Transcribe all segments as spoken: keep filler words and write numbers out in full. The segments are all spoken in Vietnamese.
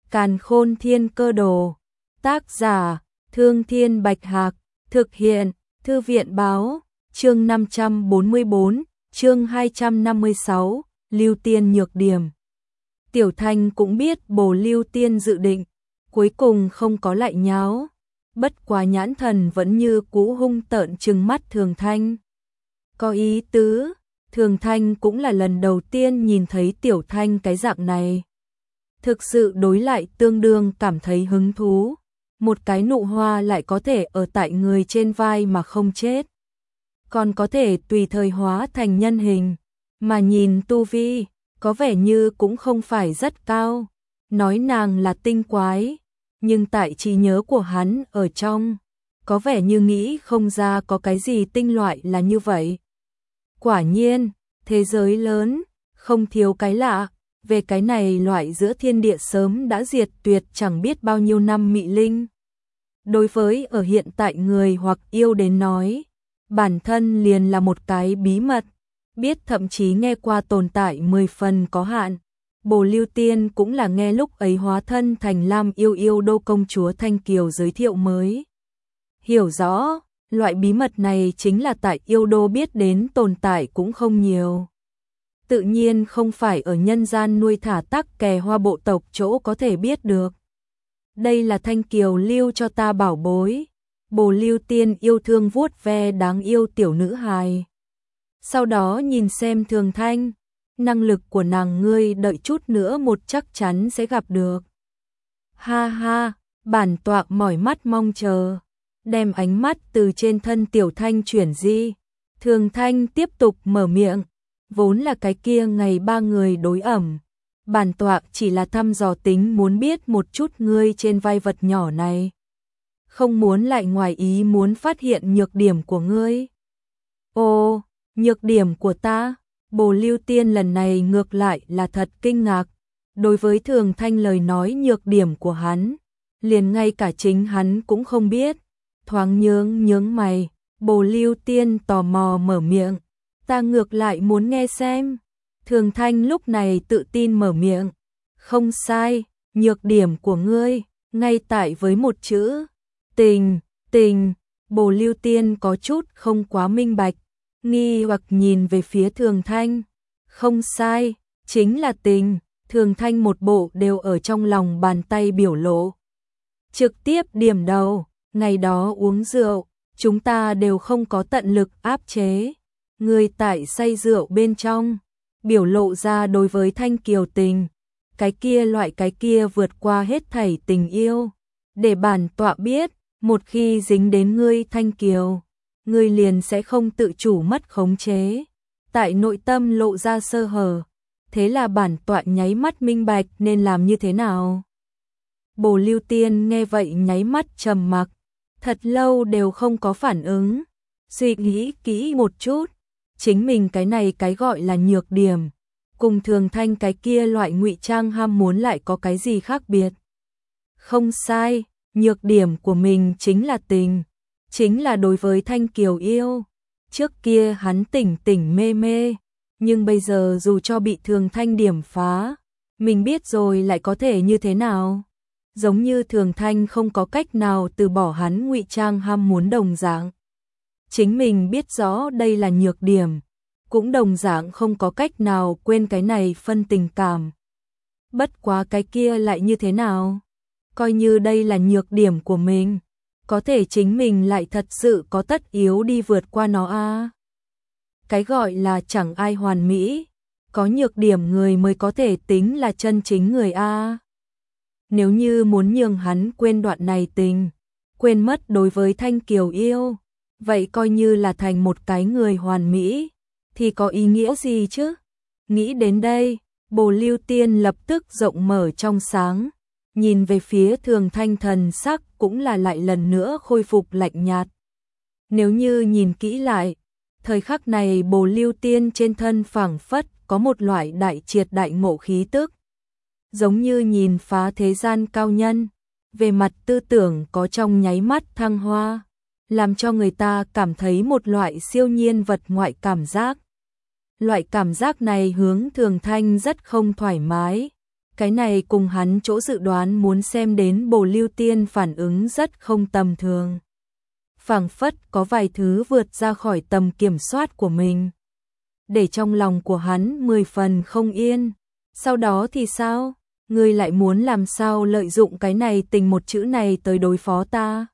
Càn Khôn Thiên Cơ Đồ. Tác giả: Thương Thiên Bạch Hạc. Thực hiện: Thư viện báo. Chương năm trăm bốn mươi bốn, chương hai trăm năm mươi sáu, Lưu Tiên nhược điểm. Tiểu Thanh cũng biết Bồ Lưu Tiên dự định, cuối cùng không có lại nháo, bất quá nhãn thần vẫn như cũ hung tợn trừng mắt Thường Thanh. Có ý tứ, Thường Thanh cũng là lần đầu tiên nhìn thấy Tiểu Thanh cái dạng này. Thực sự đối lại tương đương cảm thấy hứng thú, một cái nụ hoa lại có thể ở tại người trên vai mà không chết, còn có thể tùy thời hóa thành nhân hình, mà nhìn tu vi, có vẻ như cũng không phải rất cao, nói nàng là tinh quái, nhưng tại trí nhớ của hắn ở trong, có vẻ như nghĩ không ra có cái gì tinh loại là như vậy. Quả nhiên, thế giới lớn, không thiếu cái lạ, về cái này loại giữa thiên địa sớm đã diệt tuyệt chẳng biết bao nhiêu năm mị linh. Đối với ở hiện tại người hoặc yêu đến nói, bản thân liền là một cái bí mật, biết thậm chí nghe qua tồn tại mười phần có hạn. Bồ Lưu Tiên cũng là nghe lúc ấy hóa thân thành Lam Yêu Yêu Đô công chúa Thanh Kiều giới thiệu mới hiểu rõ, loại bí mật này chính là tại Yêu Đô biết đến tồn tại cũng không nhiều. Tự nhiên không phải ở nhân gian nuôi thả tắc kè hoa bộ tộc chỗ có thể biết được. Đây là Thanh Kiều lưu cho ta bảo bối. Bồ Lưu Tiên yêu thương vuốt ve đáng yêu tiểu nữ hài. Sau đó nhìn xem Thường Thanh, năng lực của nàng ngươi đợi chút nữa một chắc chắn sẽ gặp được. Ha ha, bản tọa mỏi mắt mong chờ, đem ánh mắt từ trên thân Tiểu Thanh chuyển di. Thường Thanh tiếp tục mở miệng, vốn là cái kia ngày ba người đối ẩm. Bản tọa chỉ là thăm dò tính muốn biết một chút ngươi trên vai vật nhỏ này. Không muốn lại ngoài ý muốn phát hiện nhược điểm của ngươi. Ồ, nhược điểm của ta? Bồ Lưu Tiên lần này ngược lại là thật kinh ngạc. Đối với Thường Thanh lời nói nhược điểm của hắn, liền ngay cả chính hắn cũng không biết. Thoáng nhướng nhướng mày, Bồ Lưu Tiên tò mò mở miệng. Ta ngược lại muốn nghe xem. Thường Thanh lúc này tự tin mở miệng. Không sai, nhược điểm của ngươi, ngay tại với một chữ. Tình, tình. Bồ Lưu Tiên có chút không quá minh bạch, nghi hoặc nhìn về phía Thường Thanh. Không sai, chính là tình. Thường Thanh một bộ đều ở trong lòng bàn tay biểu lộ. Trực tiếp điểm đầu, ngày đó uống rượu, chúng ta đều không có tận lực áp chế. Người tại say rượu bên trong, biểu lộ ra đối với Thanh Kiều tình, cái kia loại cái kia vượt qua hết thảy tình yêu. Để bản tọa biết, một khi dính đến ngươi Thanh Kiều, ngươi liền sẽ không tự chủ mất khống chế. Tại nội tâm lộ ra sơ hở, thế là bản tọa nháy mắt minh bạch nên làm như thế nào. Bồ Lưu Tiên nghe vậy nháy mắt trầm mặc, thật lâu đều không có phản ứng, suy nghĩ kỹ một chút. Chính mình cái này cái gọi là nhược điểm, cùng Thường Thanh cái kia loại ngụy trang ham muốn lại có cái gì khác biệt. Không sai, nhược điểm của mình chính là tình, chính là đối với Thanh Kiều yêu. Trước kia hắn tỉnh tỉnh mê mê, nhưng bây giờ dù cho bị Thường Thanh điểm phá, mình biết rồi lại có thể như thế nào. Giống như Thường Thanh không có cách nào từ bỏ hắn ngụy trang ham muốn đồng dạng. Chính mình biết rõ đây là nhược điểm, cũng đồng dạng không có cách nào quên cái này phân tình cảm. Bất quá cái kia lại như thế nào? Coi như đây là nhược điểm của mình, có thể chính mình lại thật sự có tất yếu đi vượt qua nó à? Cái gọi là chẳng ai hoàn mỹ, có nhược điểm người mới có thể tính là chân chính người a. Nếu như muốn nhường hắn quên đoạn này tình, quên mất đối với Thanh Kiều yêu, vậy coi như là thành một cái người hoàn mỹ, thì có ý nghĩa gì chứ? Nghĩ đến đây, Bồ Lưu Tiên lập tức rộng mở trong sáng, nhìn về phía Thường Thanh thần sắc cũng là lại lần nữa khôi phục lạnh nhạt. Nếu như nhìn kỹ lại, thời khắc này Bồ Lưu Tiên trên thân phảng phất có một loại đại triệt đại ngộ khí tức, giống như nhìn phá thế gian cao nhân, về mặt tư tưởng có trong nháy mắt thăng hoa, làm cho người ta cảm thấy một loại siêu nhiên vật ngoại cảm giác. Loại cảm giác này hướng Thường Thanh rất không thoải mái, Cái này cùng hắn chỗ dự đoán muốn xem đến Bồ Lưu Tiên phản ứng rất không tầm thường. Phảng phất có vài thứ vượt ra khỏi tầm kiểm soát của mình. Để trong lòng của hắn mười phần không yên. Sau đó thì sao? Ngươi lại muốn làm sao lợi dụng cái này tình một chữ này tới đối phó ta?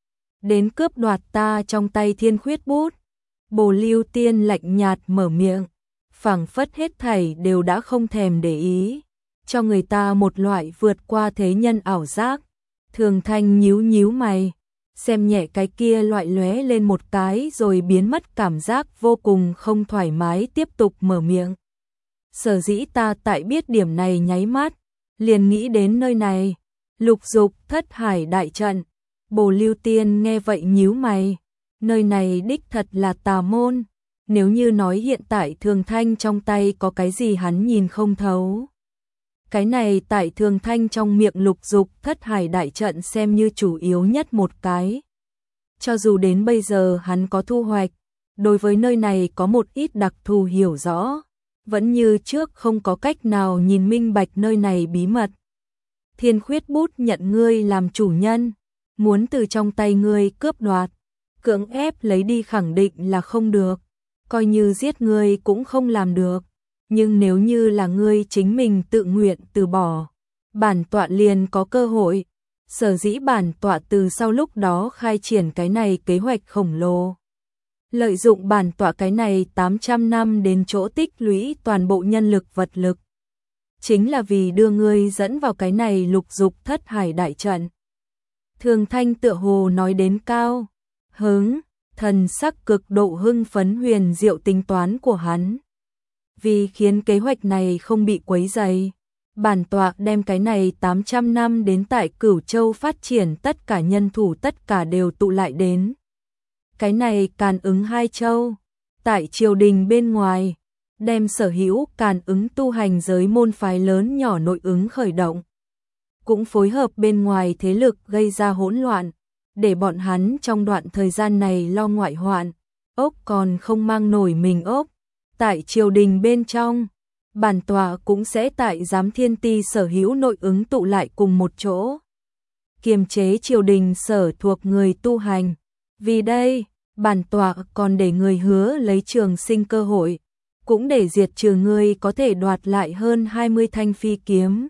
Đến cướp đoạt ta trong tay Thiên Khuyết bút. Bồ Lưu Tiên lạnh nhạt mở miệng, phảng phất hết thảy đều đã không thèm để ý, cho người ta một loại vượt qua thế nhân ảo giác. Thường Thanh nhíu nhíu mày, xem nhẹ cái kia loại lóe lên một cái rồi biến mất cảm giác vô cùng không thoải mái, tiếp tục mở miệng. Sở dĩ ta tại biết điểm này nháy mắt, liền nghĩ đến nơi này, Lục Dục Thất Hải đại trận. Bồ Lưu Tiên nghe vậy nhíu mày, nơi này đích thật là tà môn, nếu như nói hiện tại Thường Thanh trong tay có cái gì hắn nhìn không thấu. Cái này tại Thường Thanh trong miệng Lục Dục Thất Hải đại trận xem như chủ yếu nhất một cái. Cho dù đến bây giờ hắn có thu hoạch, đối với nơi này có một ít đặc thù hiểu rõ, vẫn như trước không có cách nào nhìn minh bạch nơi này bí mật. Thiên Khuyết bút nhận ngươi làm chủ nhân, muốn từ trong tay ngươi cướp đoạt, cưỡng ép lấy đi khẳng định là không được, coi như giết ngươi cũng không làm được, nhưng nếu như là ngươi chính mình tự nguyện từ bỏ, bản tọa liền có cơ hội. Sở dĩ bản tọa từ sau lúc đó khai triển cái này kế hoạch khổng lồ. Lợi dụng bản tọa cái này tám trăm năm đến chỗ tích lũy toàn bộ nhân lực vật lực. Chính là vì đưa ngươi dẫn vào cái này Lục Dục Thất Hải đại trận. Thường Thanh tựa hồ nói đến cao hứng, thần sắc cực độ hưng phấn huyền diệu tính toán của hắn. Vì khiến kế hoạch này không bị quấy rầy, bản tọa đem cái này tám trăm năm đến tại Cửu Châu phát triển tất cả nhân thủ tất cả đều tụ lại đến. Cái này càn ứng hai châu, tại triều đình bên ngoài, đem sở hữu càn ứng tu hành giới môn phái lớn nhỏ nội ứng khởi động. Cũng phối hợp bên ngoài thế lực gây ra hỗn loạn, để bọn hắn trong đoạn thời gian này lo ngoại hoạn, ốc còn không mang nổi mình ốc. Tại triều đình bên trong, bản tọa cũng sẽ tại giám thiên ti sở hữu nội ứng tụ lại cùng một chỗ. Kiềm chế triều đình sở thuộc người tu hành. Vì đây, bản tọa còn để người hứa lấy trường sinh cơ hội, cũng để diệt trừ người có thể đoạt lại hơn hai mươi thanh phi kiếm.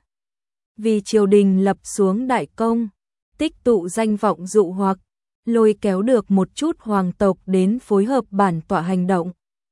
Vì triều đình lập xuống đại công, tích tụ danh vọng dụ hoặc, lôi kéo được một chút hoàng tộc đến phối hợp bản tọa hành động.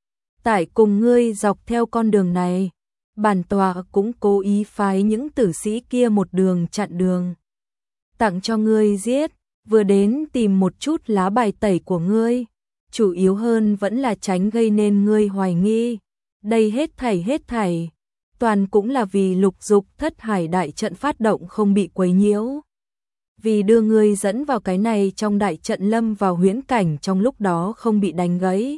Tại cùng ngươi dọc theo con đường này, bản tọa cũng cố ý phái những tử sĩ kia một đường chặn đường. Tặng cho ngươi giết, vừa đến tìm một chút lá bài tẩy của ngươi, chủ yếu hơn vẫn là tránh gây nên ngươi hoài nghi. Đây hết thảy hết thảy, toàn cũng là vì Lục Dục Thất Hải đại trận phát động không bị quấy nhiễu. Vì đưa ngươi dẫn vào cái này trong đại trận lâm vào huyễn cảnh trong lúc đó không bị đánh gãy.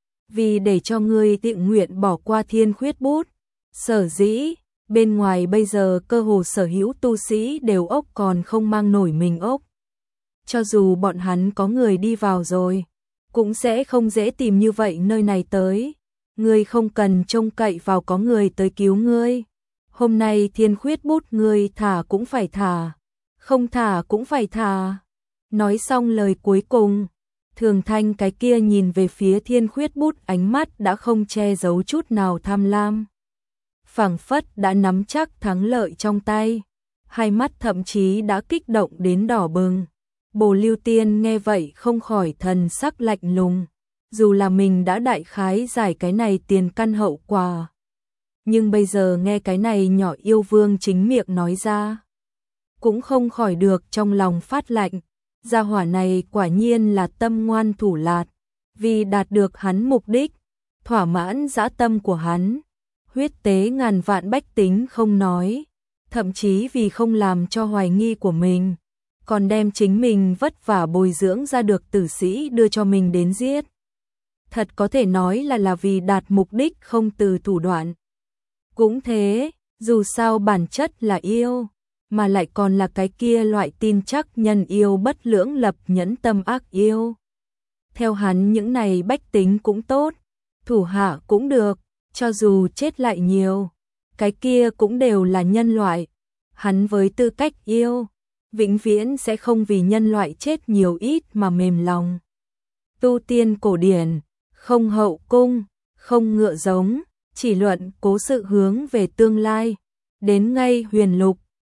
Vì để cho ngươi tự nguyện bỏ qua Thiên Khuyết bút. Sở dĩ, bên ngoài bây giờ cơ hồ sở hữu tu sĩ đều ốc còn không mang nổi mình ốc. Cho dù bọn hắn có người đi vào rồi, cũng sẽ không dễ tìm như vậy nơi này tới. Ngươi không cần trông cậy vào có người tới cứu ngươi. Hôm nay Thiên Khuyết bút ngươi thả cũng phải thả, không thả cũng phải thả. Nói xong lời cuối cùng, Thường Thanh cái kia nhìn về phía Thiên Khuyết bút, ánh mắt đã không che giấu chút nào tham lam. Phảng phất đã nắm chắc thắng lợi trong tay, hai mắt thậm chí đã kích động đến đỏ bừng. Bồ Lưu Tiên nghe vậy không khỏi thần sắc lạnh lùng, dù là mình đã đại khái giải cái này tiền căn hậu quả, nhưng bây giờ nghe cái này nhỏ yêu vương chính miệng nói ra, cũng không khỏi được trong lòng phát lạnh. Gia hỏa này quả nhiên là tâm ngoan thủ lạt, vì đạt được hắn mục đích, thỏa mãn dã tâm của hắn, huyết tế ngàn vạn bách tính không nói, thậm chí vì không làm cho hoài nghi của mình, còn đem chính mình vất vả bồi dưỡng ra được tử sĩ đưa cho mình đến giết. Thật có thể nói là là vì đạt mục đích không từ thủ đoạn. Cũng thế, dù sao bản chất là yêu, mà lại còn là cái kia loại tin chắc nhân yêu bất lưỡng lập nhẫn tâm ác yêu. Theo hắn những này bách tính cũng tốt, thủ hạ cũng được, cho dù chết lại nhiều, cái kia cũng đều là nhân loại. Hắn với tư cách yêu, vĩnh viễn sẽ không vì nhân loại chết nhiều ít mà mềm lòng. Tu tiên cổ điển, không hậu cung, không ngựa giống, chỉ luận cố sự hướng về tương lai. Đến ngay huyền lục,